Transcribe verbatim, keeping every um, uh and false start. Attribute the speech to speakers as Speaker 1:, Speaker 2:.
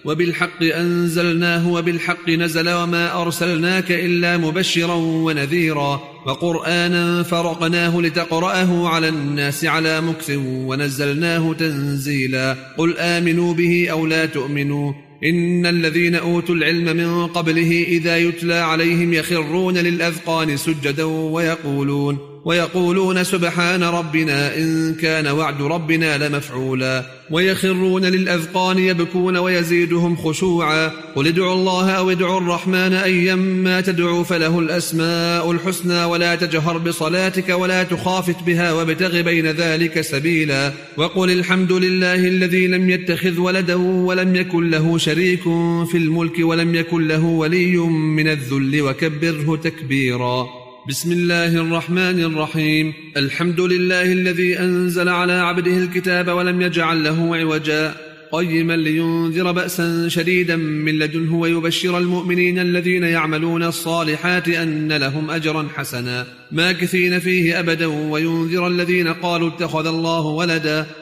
Speaker 1: وبالحق أنزلناه وبالحق نزل وما أرسلناك إلا مبشرا ونذيرا وقرآنا فرقناه لتقرأه على الناس على مكث ونزلناه تنزيلا قل آمنوا به أو لا تؤمنوا إن الذين أوتوا العلم من قبله إذا يتلى عليهم يخرون للأذقان سجدا ويقولون ويقولون سبحان ربنا إن كان وعد ربنا لمفعولا ويخرون للأذقان يبكون ويزيدهم خشوعا قل ادعوا الله أو ادعوا الرحمن أيما تدعوا فله الأسماء الحسنى ولا تجهر بصلاتك ولا تخافت بها وابتغ بين ذلك سبيلا وقل الحمد لله الذي لم يتخذ ولدا ولم يكن له شريك في الملك ولم يكن له ولي من الذل وكبره تكبيرا. بسم الله الرحمن الرحيم. الحمد لله الذي أنزل على عبده الكتاب ولم يجعل له عوجا قيما لينذر بأسا شديدا من لدنه ويبشر المؤمنين الذين يعملون الصالحات أن لهم أجرا حسنا ماكثين فيه أبدا وينذر الذين قالوا اتخذ الله ولدا